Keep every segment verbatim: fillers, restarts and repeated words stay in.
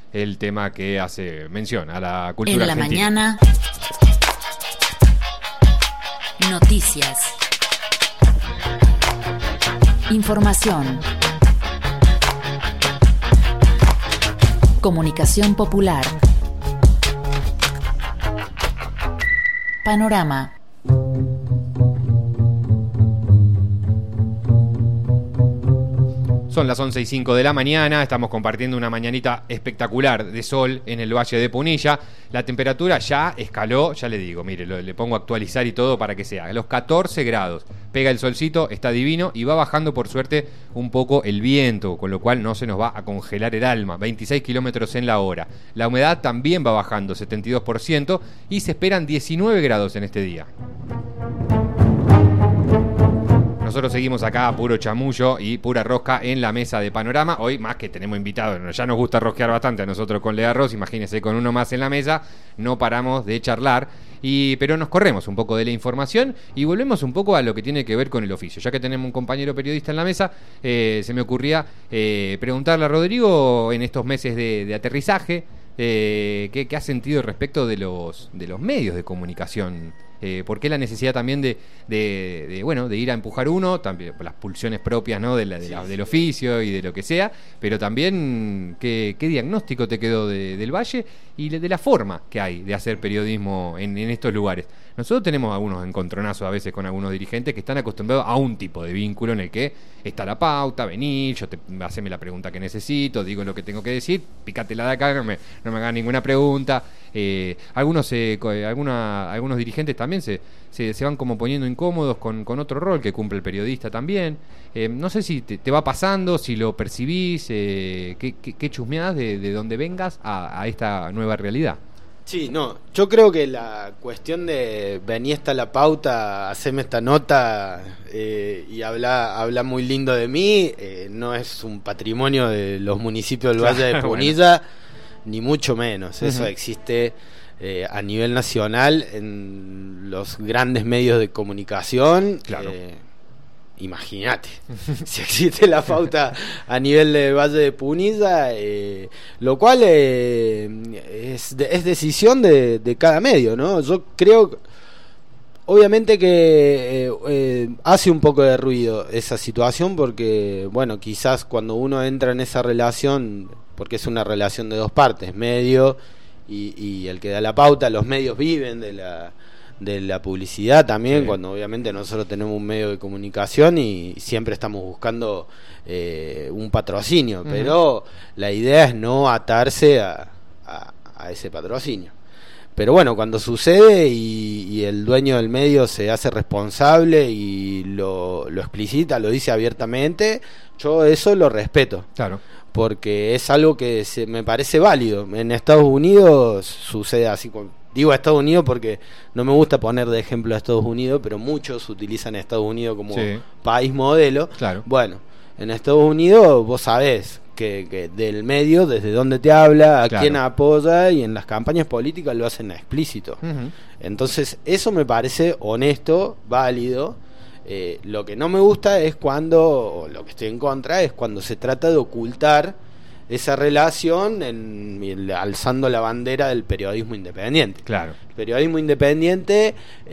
el tema que hace mención a la cultura en la argentina. Mañana, noticias, información, comunicación popular, panorama. Son las once y cinco de la mañana, estamos compartiendo una mañanita espectacular de sol en el Valle de Punilla. La temperatura ya escaló, ya le digo, mire, lo, le pongo a actualizar y todo para que sea. A los catorce grados, pega el solcito, está divino y va bajando por suerte un poco el viento, con lo cual no se nos va a congelar el alma. veintiséis kilómetros en la hora. La humedad también va bajando, setenta y dos por ciento, y se esperan diecinueve grados en este día. Nosotros seguimos acá, puro chamullo y pura rosca en la mesa de Panorama. Hoy más que tenemos invitados, ya nos gusta rosquear bastante a nosotros con Lea Ross, imagínense con uno más en la mesa, no paramos de charlar, y, pero nos corremos un poco de la información y volvemos un poco a lo que tiene que ver con el oficio. Ya que tenemos un compañero periodista en la mesa, eh, se me ocurría eh, preguntarle a Rodrigo en estos meses de, de aterrizaje, eh, ¿qué, qué ha sentido respecto de los, de los medios de comunicación? Eh, ¿Por qué la necesidad también de, de, de, bueno, de ir a empujar uno, también por las pulsiones propias, ¿no? de la, de la, del oficio y de lo que sea, pero también qué, qué diagnóstico te quedó de, del Valle y de la forma que hay de hacer periodismo en, en estos lugares? Nosotros tenemos algunos encontronazos a veces con algunos dirigentes que están acostumbrados a un tipo de vínculo en el que está la pauta, venir, yo te, haceme la pregunta que necesito, digo lo que tengo que decir, pícatela de acá, no me, no me hagas ninguna pregunta. Eh, algunos eh, alguna, algunos dirigentes también se, se, se van como poniendo incómodos con, con otro rol que cumple el periodista también. Eh, no sé si te, te va pasando, si lo percibís, eh, qué, qué, qué chusmeás de, de dónde vengas a, a esta nueva realidad. Sí, no, yo creo que la cuestión de venir esta la pauta, hacerme esta nota eh, y habla, habla muy lindo de mí, eh, no es un patrimonio de los municipios del Valle de Punilla, bueno. Ni mucho menos. Uh-huh. Eso existe eh, a nivel nacional en los grandes medios de comunicación. Claro. Eh, Imagínate, si existe la pauta a nivel de Valle de Punilla, eh, lo cual eh, es, de, es decisión de, de cada medio, ¿no? Yo creo, obviamente que eh, eh, hace un poco de ruido esa situación porque, bueno, quizás cuando uno entra en esa relación, porque es una relación de dos partes, medio y, y el que da la pauta, los medios viven de la... de la publicidad también, sí. Cuando obviamente nosotros tenemos un medio de comunicación y siempre estamos buscando eh, un patrocinio, uh-huh. Pero la idea es no atarse a, a, a ese patrocinio. Pero bueno, cuando sucede y, y el dueño del medio se hace responsable y lo, lo explicita, lo dice abiertamente, yo eso lo respeto. Claro. Porque es algo que se, me parece válido. En Estados Unidos sucede así con... Digo a Estados Unidos porque no me gusta poner de ejemplo a Estados Unidos, pero muchos utilizan a Estados Unidos como sí. país modelo. Claro. Bueno, en Estados Unidos vos sabés que, que del medio, desde dónde te habla, a claro. quién apoya, y en las campañas políticas lo hacen explícito. Uh-huh. Entonces, eso me parece honesto, válido. Eh, lo que no me gusta es cuando, o lo que estoy en contra, es cuando se trata de ocultar esa relación en, en, alzando la bandera del periodismo independiente. Claro. El periodismo independiente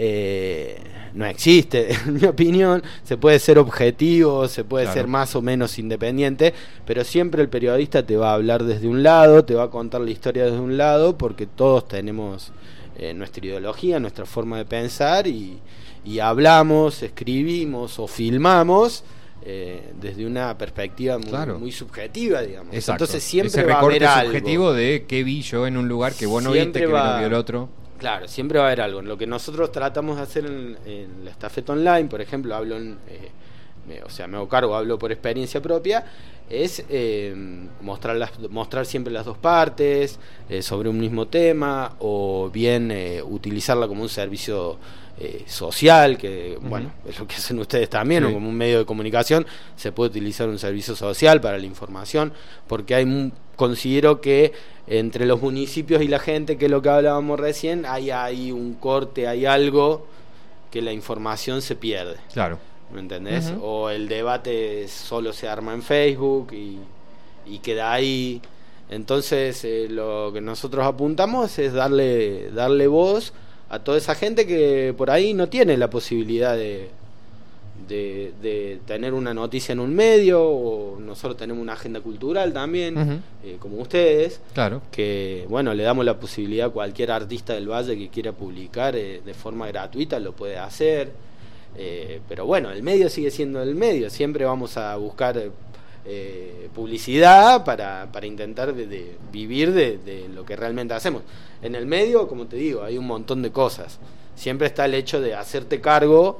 eh, no existe, en mi opinión. Se puede ser objetivo, se puede claro. ser más o menos independiente, pero siempre el periodista te va a hablar desde un lado, te va a contar la historia desde un lado, porque todos tenemos eh, nuestra ideología, nuestra forma de pensar, y, y hablamos, escribimos o filmamos Eh, desde una perspectiva muy, claro. muy subjetiva, digamos. Exacto. Entonces siempre ese va a haber algo. subjetivo de qué vi yo en un lugar que vos no siempre viste, va, que no vio el otro. Claro, siempre va a haber algo. Lo que nosotros tratamos de hacer en, en la estafeta online, por ejemplo, hablo en, eh, me, o sea, me hago cargo, hablo por experiencia propia, es eh, mostrar, las, mostrar siempre las dos partes eh, sobre un mismo tema, o bien eh, utilizarla como un servicio Eh, social, que uh-huh. bueno, es lo que hacen ustedes también, sí. O como un medio de comunicación se puede utilizar un servicio social para la información, porque hay un, considero que entre los municipios y la gente, que es lo que hablábamos recién, hay, hay un corte, hay algo que la información se pierde. Claro. ¿Me entendés? Uh-huh. O el debate solo se arma en Facebook y, y queda ahí. Entonces eh, lo que nosotros apuntamos es darle, darle voz a toda esa gente que por ahí no tiene la posibilidad de, de, de tener una noticia en un medio, o nosotros tenemos una agenda cultural también, uh-huh. eh, como ustedes, claro. que bueno, le damos la posibilidad a cualquier artista del Valle que quiera publicar eh, de forma gratuita, lo puede hacer, eh, pero bueno, el medio sigue siendo el medio, siempre vamos a buscar eh, publicidad para, para intentar de, de vivir de, de lo que realmente hacemos. En el medio, como te digo, hay un montón de cosas. Siempre está el hecho de hacerte cargo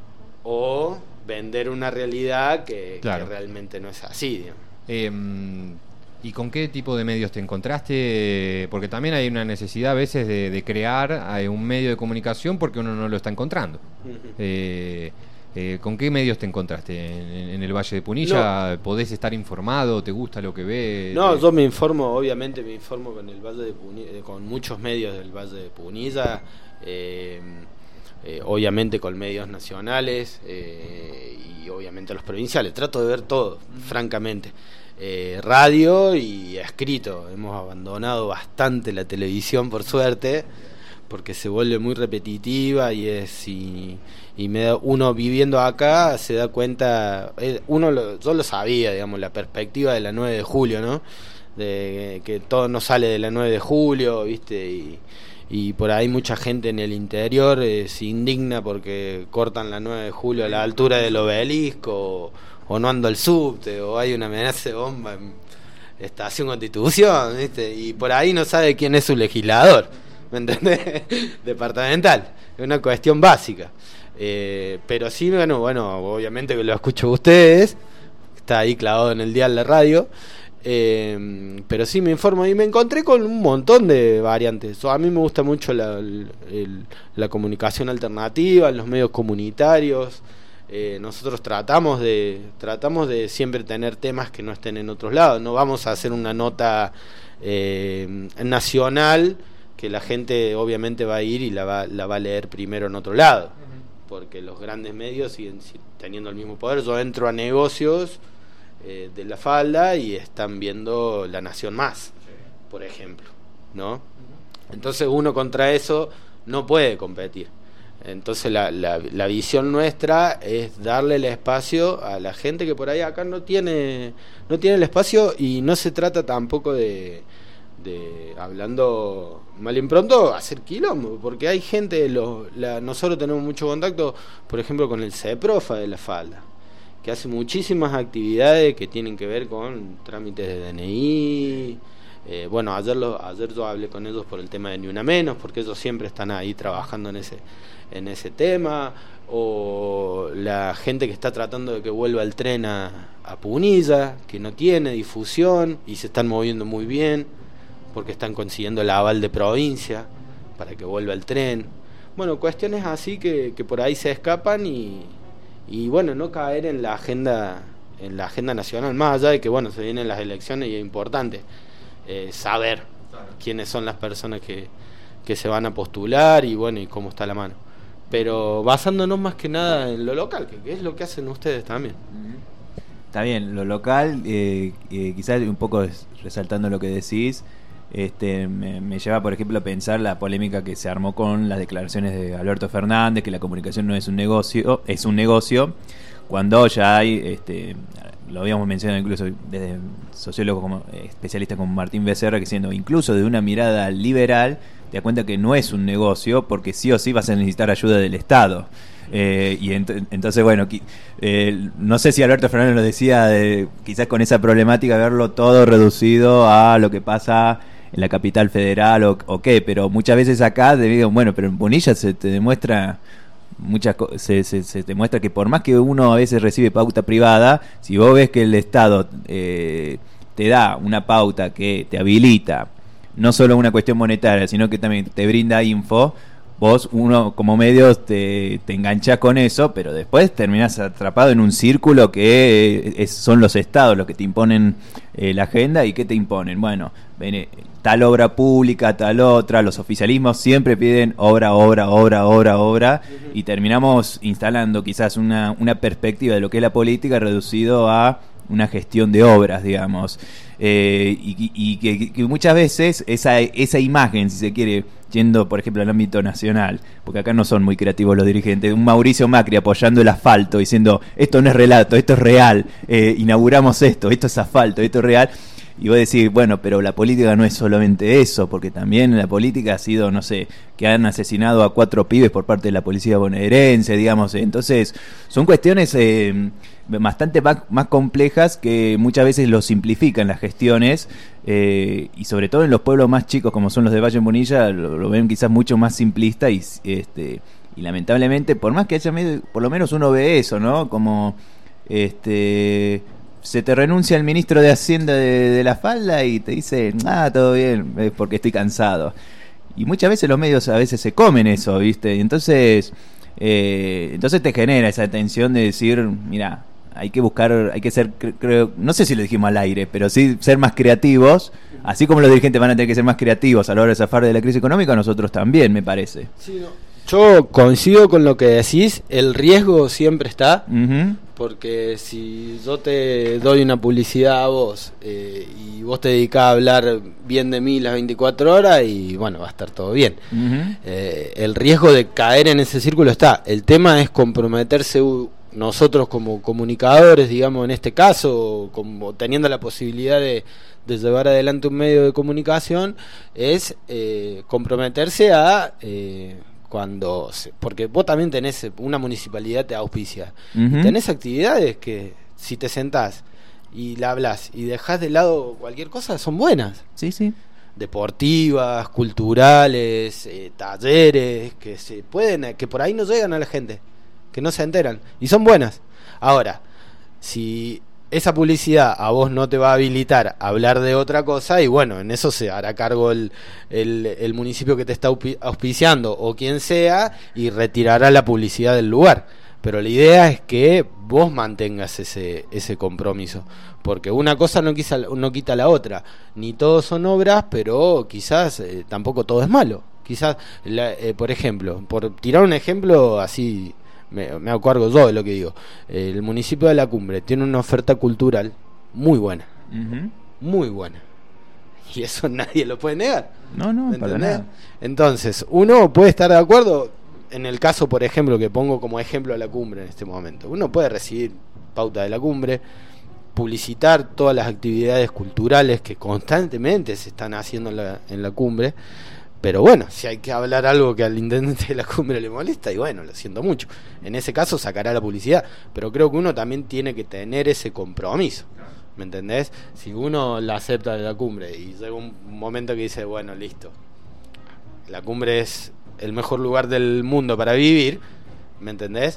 o vender una realidad que, claro. que realmente no es así, digamos. Eh, ¿Y con qué tipo de medios te encontraste? Porque también hay una necesidad a veces de, de crear un medio de comunicación porque uno no lo está encontrando. Uh-huh. eh, eh, ¿Con qué medios te encontraste? ¿En, en el Valle de Punilla? No. ¿Podés estar informado? ¿Te gusta lo que ves? No, yo me informo, obviamente me informo con el Valle de Punilla, con muchos medios del Valle de Punilla, eh, eh, obviamente con medios nacionales eh, y obviamente los provinciales. Trato de ver todo, uh-huh. francamente. Eh, radio y escrito. Hemos abandonado bastante la televisión, por suerte, porque se vuelve muy repetitiva y es y, y me da, uno viviendo acá se da cuenta, eh, uno lo, yo lo sabía, digamos, la perspectiva de la nueve de julio, ¿no? De que todo no sale de la nueve de julio, ¿viste? Y, y por ahí mucha gente en el interior eh, se indigna porque cortan la nueve de julio a la altura del obelisco, o, o no anda el subte, o hay una amenaza de bomba en Estación Constitución, ¿viste? Y por ahí no sabe quién es su legislador, ¿me entendés? Departamental, es una cuestión básica. Eh, pero sí, bueno, bueno, obviamente que lo escucho ustedes, está ahí clavado en el dial de radio, eh, pero sí me informo y me encontré con un montón de variantes. A mí me gusta mucho la, el, la comunicación alternativa, los medios comunitarios. Eh, nosotros tratamos de tratamos de siempre tener temas que no estén en otros lados. No vamos a hacer una nota eh, nacional que la gente obviamente va a ir y la va, la va a leer primero en otro lado, porque los grandes medios siguen teniendo el mismo poder. Yo entro a negocios eh, de la falda y están viendo La Nación Más, por ejemplo, ¿no? Entonces uno contra eso no puede competir. Entonces la, la, la visión nuestra es darle el espacio a la gente que por ahí acá no tiene no tiene el espacio, y no se trata tampoco de, de hablando mal y pronto, hacer quilombo, porque hay gente, los, la, nosotros tenemos mucho contacto, por ejemplo, con el CEPROFA de la falda, que hace muchísimas actividades que tienen que ver con trámites de D N I. Eh, bueno, ayer, lo, ayer yo hablé con ellos por el tema de Ni Una Menos, porque ellos siempre están ahí trabajando en ese en ese tema, o la gente que está tratando de que vuelva el tren a, a Punilla, que no tiene difusión y se están moviendo muy bien porque están consiguiendo el aval de provincia para que vuelva el tren. Bueno, cuestiones así que, que por ahí se escapan y, y bueno, no caer en la agenda en la agenda nacional, más allá de que bueno, se vienen las elecciones y es importante eh, saber quiénes son las personas que, que se van a postular y bueno, y cómo está la mano. Pero basándonos más que nada en lo local, que, que es lo que hacen ustedes también. Está bien, lo local, eh, eh, quizás un poco resaltando lo que decís, este, me, me lleva, por ejemplo, a pensar la polémica que se armó con las declaraciones de Alberto Fernández, que la comunicación no es un negocio, es un negocio, cuando ya hay, este, lo habíamos mencionado incluso desde sociólogos como especialistas como Martín Becerra, que siendo incluso de una mirada liberal, te das cuenta que no es un negocio, porque sí o sí vas a necesitar ayuda del Estado. Eh, y ent- entonces, bueno, eh, no sé si Alberto Fernández lo decía, de, quizás con esa problemática, verlo todo reducido a lo que pasa en la capital federal o, o qué, pero muchas veces acá te digo, bueno, pero en Punilla se te demuestra muchas co- se, se, se te muestra que por más que uno a veces recibe pauta privada, si vos ves que el Estado eh, te da una pauta que te habilita no solo una cuestión monetaria, sino que también te brinda info, vos, uno como medios, te, te enganchás con eso, pero después terminás atrapado en un círculo que es, son los estados los que te imponen eh, la agenda. ¿Y qué te imponen? Bueno, ven, tal obra pública, tal otra, los oficialismos siempre piden obra, obra, obra, obra, obra, uh-huh. y terminamos instalando quizás una, una perspectiva de lo que es la política reducido a una gestión de obras, digamos. Eh, y, y que, que muchas veces esa, esa imagen, si se quiere, yendo por ejemplo al ámbito nacional, porque acá no son muy creativos los dirigentes, un Mauricio Macri apoyando el asfalto, diciendo esto no es relato, esto es real, eh, inauguramos esto, esto es asfalto, esto es real. Y vos decís, bueno, pero la política no es solamente eso, porque también la política ha sido, no sé, que han asesinado a cuatro pibes por parte de la policía bonaerense, digamos. Entonces, son cuestiones eh, bastante más, más complejas que muchas veces lo simplifican las gestiones, eh, y sobre todo en los pueblos más chicos, como son los de Valle Munilla, lo, lo ven quizás mucho más simplista y, este, y lamentablemente, por más que haya medio, por lo menos uno ve eso, ¿no? Como, este... se te renuncia el ministro de Hacienda de, de la falda y te dice, ah, todo bien, es porque estoy cansado. Y muchas veces los medios a veces se comen eso, ¿viste? Y entonces, eh, entonces te genera esa tensión de decir, mira, hay que buscar, hay que ser, creo, no sé si lo dijimos al aire, pero sí ser más creativos, así como los dirigentes van a tener que ser más creativos a la hora de zafar de la crisis económica, nosotros también, me parece. Sí, no. Yo coincido con lo que decís, el riesgo siempre está, uh-huh. Porque si yo te doy una publicidad a vos eh, y vos te dedicás a hablar bien de mí las veinticuatro horas y bueno, va a estar todo bien. Uh-huh. Eh, el riesgo de caer en ese círculo está, el tema es comprometerse nosotros como comunicadores, digamos en este caso, como teniendo la posibilidad de, de llevar adelante un medio de comunicación, es eh, comprometerse a... Eh, cuando se, porque vos también tenés, una municipalidad te auspicia, uh-huh. Tenés actividades que si te sentás y la hablas y dejás de lado cualquier cosa, son buenas. Sí, sí. Deportivas, culturales, eh, talleres que se pueden, que por ahí no llegan a la gente, que no se enteran y son buenas. Ahora, si esa publicidad a vos no te va a habilitar a hablar de otra cosa, y bueno, en eso se hará cargo el, el, el municipio que te está auspiciando o quien sea, y retirará la publicidad del lugar. Pero la idea es que vos mantengas ese, ese compromiso, porque una cosa no quita, no quita la otra. Ni todos son obras, pero quizás eh, tampoco todo es malo. Quizás, la, eh, por ejemplo, por tirar un ejemplo así... Me, me acuerdo yo de lo que digo. El municipio de La Cumbre tiene una oferta cultural muy buena, uh-huh. Muy buena, y eso nadie lo puede negar. No, no, para nada. Entonces, uno puede estar de acuerdo. En el caso, por ejemplo, que pongo como ejemplo a La Cumbre en este momento, uno puede recibir pauta de La Cumbre, publicitar todas las actividades culturales que constantemente se están haciendo en la, en la Cumbre. Pero bueno, si hay que hablar algo que al intendente de La Cumbre le molesta, y bueno, lo siento mucho. En ese caso sacará la publicidad, pero creo que uno también tiene que tener ese compromiso, ¿me entendés? Si uno la acepta de La Cumbre y llega un momento que dice, bueno, listo, La Cumbre es el mejor lugar del mundo para vivir, ¿me entendés?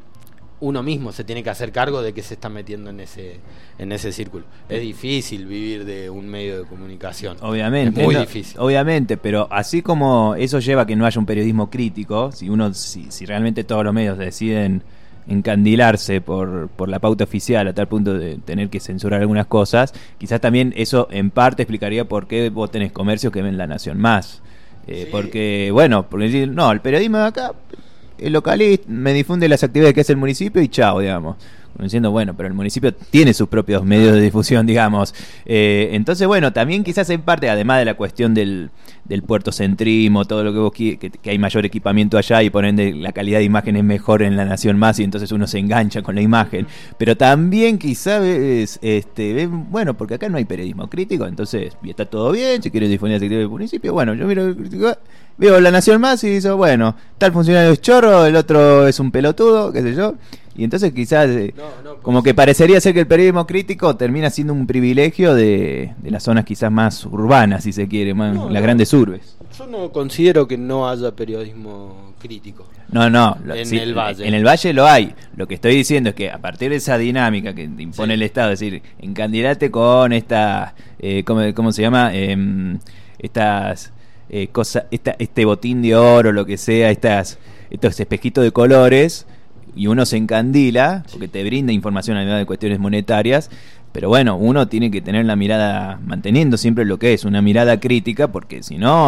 Uno mismo se tiene que hacer cargo de que se está metiendo en ese en ese círculo. Es difícil vivir de un medio de comunicación. Obviamente. Es muy no, difícil. Obviamente, pero así como eso lleva a que no haya un periodismo crítico, si uno si, si realmente todos los medios deciden encandilarse por, por la pauta oficial a tal punto de tener que censurar algunas cosas, quizás también eso en parte explicaría por qué vos tenés comercios que ven La Nación Más. Eh, sí. Porque, bueno, porque no, el periodismo de acá... el localista me difunde las actividades que hace el municipio y chao, digamos. Diciendo, bueno, pero el municipio tiene sus propios medios de difusión, digamos. Eh, entonces, bueno, también quizás en parte, además de la cuestión del, del puertocentrismo, todo lo que vos quieras, que, que hay mayor equipamiento allá y por ende la calidad de imagen es mejor en La Nación Más y entonces uno se engancha con la imagen. Pero también quizás, es, este, bueno, porque acá no hay periodismo crítico, entonces y está todo bien, si quieres difundir las actividades del municipio, bueno, yo miro... veo La Nación Más y digo, bueno, tal funcionario es chorro, el otro es un pelotudo, qué sé yo. Y entonces quizás, eh, no, no, pues, como que parecería ser que el periodismo crítico termina siendo un privilegio de, de las zonas quizás más urbanas, si se quiere, más no, las no, grandes urbes. Yo no considero que no haya periodismo crítico. No, no, lo, en sí, el Valle. En el Valle lo hay. Lo que estoy diciendo es que a partir de esa dinámica que impone sí. el Estado, es decir, encandilate con esta, eh, ¿cómo, cómo se llama? Eh, estas... Eh, cosa, esta, este botín de oro, lo que sea, estas, estos espejitos de colores, y uno se encandila porque te brinda información además de cuestiones monetarias, pero bueno, uno tiene que tener la mirada, manteniendo siempre lo que es una mirada crítica, porque si no,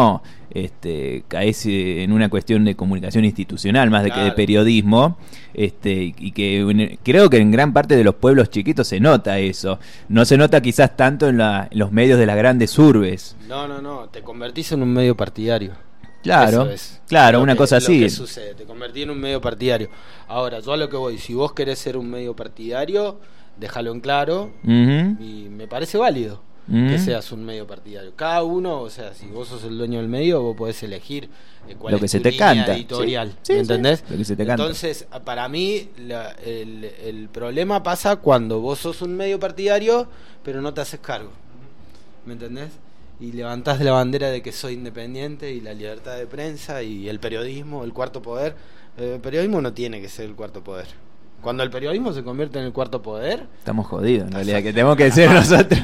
este, caes eh, en una cuestión de comunicación institucional más de Claro. que de periodismo, este, y que en- creo que en gran parte de los pueblos chiquitos se nota eso. No se nota quizás tanto en, la- en los medios de las grandes urbes. No, no, no, te convertís en un medio partidario. Claro, Eso es. claro, Lo una que- cosa lo así. que sucede, te convertís en un medio partidario. Ahora, yo a lo que voy, si vos querés ser un medio partidario, déjalo en claro Ujú, y me parece válido ujú. que seas un medio partidario. Cada uno, o sea, si vos sos el dueño del medio, vos podés elegir eh, cuál Lo es que se tu te línea canta. editorial, Sí, sí, ¿me sí, entendés? lo que se te canta. Entonces, para mí, la- el, el problema pasa cuando vos sos un medio partidario, pero no te haces cargo, ¿me entendés? Y levantás la bandera de que soy independiente y la libertad de prensa y el periodismo, el cuarto poder. El periodismo no tiene que ser el cuarto poder. Cuando el periodismo se convierte en el cuarto poder, Estamos jodidos, en realidad, que tenemos que ser nosotros.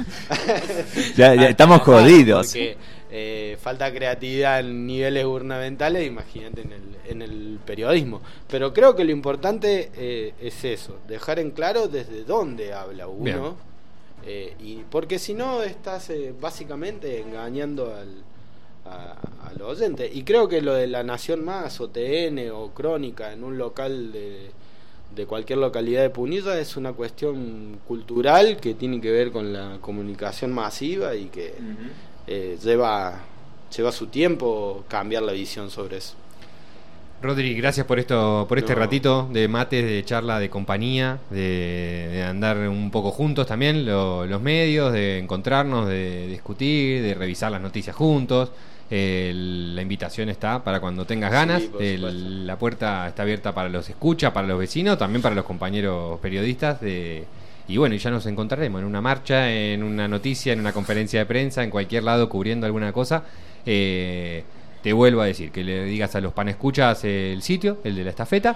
ya, ya estamos Claro, jodidos. Porque eh, falta creatividad en niveles gubernamentales, imagínate en el, en el periodismo. Pero creo que lo importante eh, es eso, dejar en claro desde dónde habla uno. Bien. Eh, y porque si no estás eh, básicamente engañando al, a, al oyente. Y creo que lo de La Nación Más o T N o Crónica en un local de, de cualquier localidad de Punilla es una cuestión cultural que tiene que ver con la comunicación masiva y que eh, lleva, lleva su tiempo cambiar la visión sobre eso. Rodri, gracias por esto, por este No. ratito de mates, de charla, de compañía, de, de andar un poco juntos también, lo- los medios, de encontrarnos, de discutir, de revisar las noticias juntos. El- la invitación está para cuando tengas ganas. Sí, por El- supuesto. la puerta está abierta para los escuchas, para los vecinos, también para los compañeros periodistas. De, y bueno, y ya nos encontraremos en una marcha, en una noticia, en una conferencia de prensa, en cualquier lado cubriendo alguna cosa. Eh, Te vuelvo a decir, que le digas a los panescuchas el sitio, el de la estafeta,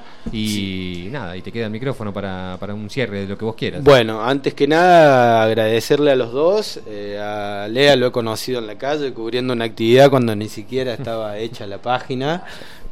y nada, y te queda el micrófono para, para un cierre de lo que vos quieras. Bueno, antes que nada agradecerle a los dos. eh, a Lea lo he conocido en la calle cubriendo una actividad cuando ni siquiera estaba hecha la página.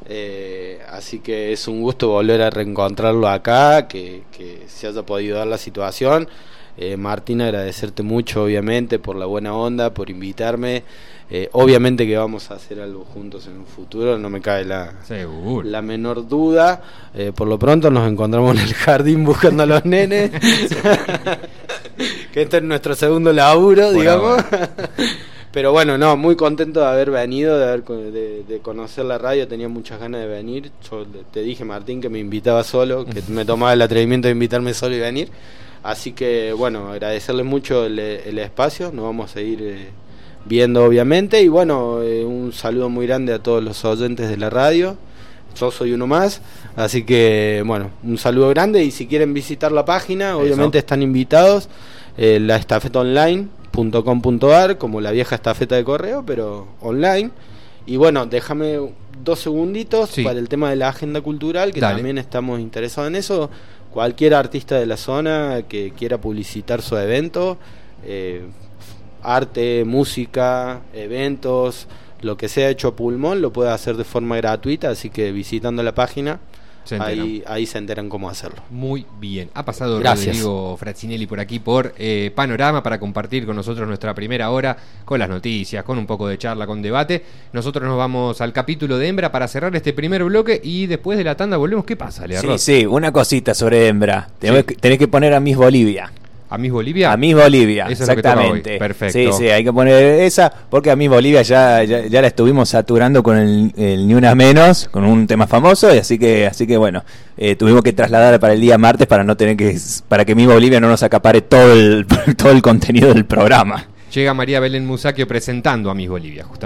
Eh, así que es un gusto volver a reencontrarlo acá, que, que se haya podido dar la situación. Eh, Martín, agradecerte mucho obviamente por la buena onda, por invitarme. Eh, obviamente que vamos a hacer algo juntos en un futuro, no me cabe la, Seguro. la menor duda. Eh, por lo pronto nos encontramos en el jardín buscando a los nenes. Que este es nuestro segundo laburo, Por digamos. Pero bueno, no, muy contento de haber venido, de, haber, co- de, de conocer la radio. Tenía muchas ganas de venir. Yo le- te dije, Martín, que me invitaba solo, que me tomaba el atrevimiento de invitarme solo y venir. Así que bueno, agradecerle mucho el, el espacio. Nos vamos a ir eh, viendo obviamente. Y bueno, eh, un saludo muy grande a todos los oyentes de la radio. Yo soy uno más, así que bueno, un saludo grande. Y si quieren visitar la página, obviamente están invitados. eh, la estafeta online punto com punto ar, como la vieja estafeta de correo, pero online. Y bueno, déjame dos segunditos Sí. para el tema de la agenda cultural, que Dale. también estamos interesados en eso. Cualquier artista de la zona que quiera publicitar su evento, eh, arte, música, eventos, lo que sea hecho a pulmón, lo puede hacer de forma gratuita, así que visitando la página, Se enteran. ahí, ahí se enteran cómo hacerlo. Muy bien. Ha pasado Gracias. Rodrigo Frazzinelli por aquí por eh, Panorama para compartir con nosotros nuestra primera hora con las noticias, con un poco de charla, con debate. Nosotros nos vamos al capítulo de Hembra para cerrar este primer bloque y después de la tanda volvemos. ¿Qué pasa, Lea Sí, Ross? sí, una cosita sobre hembra. Tenés, Sí. que, tenés que poner a Miss Bolivia. ¿A Miss Bolivia? A Miss Bolivia, Eso es lo que toca exactamente. hoy. Perfecto. Sí, sí, hay que poner esa, porque a Miss Bolivia ya, ya, ya la estuvimos saturando con el, el Ni Una Menos, con un tema famoso, y así que, así que bueno, eh, tuvimos que trasladar para el día martes para no tener que, para que Miss Bolivia no nos acapare todo el, todo el contenido del programa. Llega María Belén Musacchio presentando a Miss Bolivia, justamente.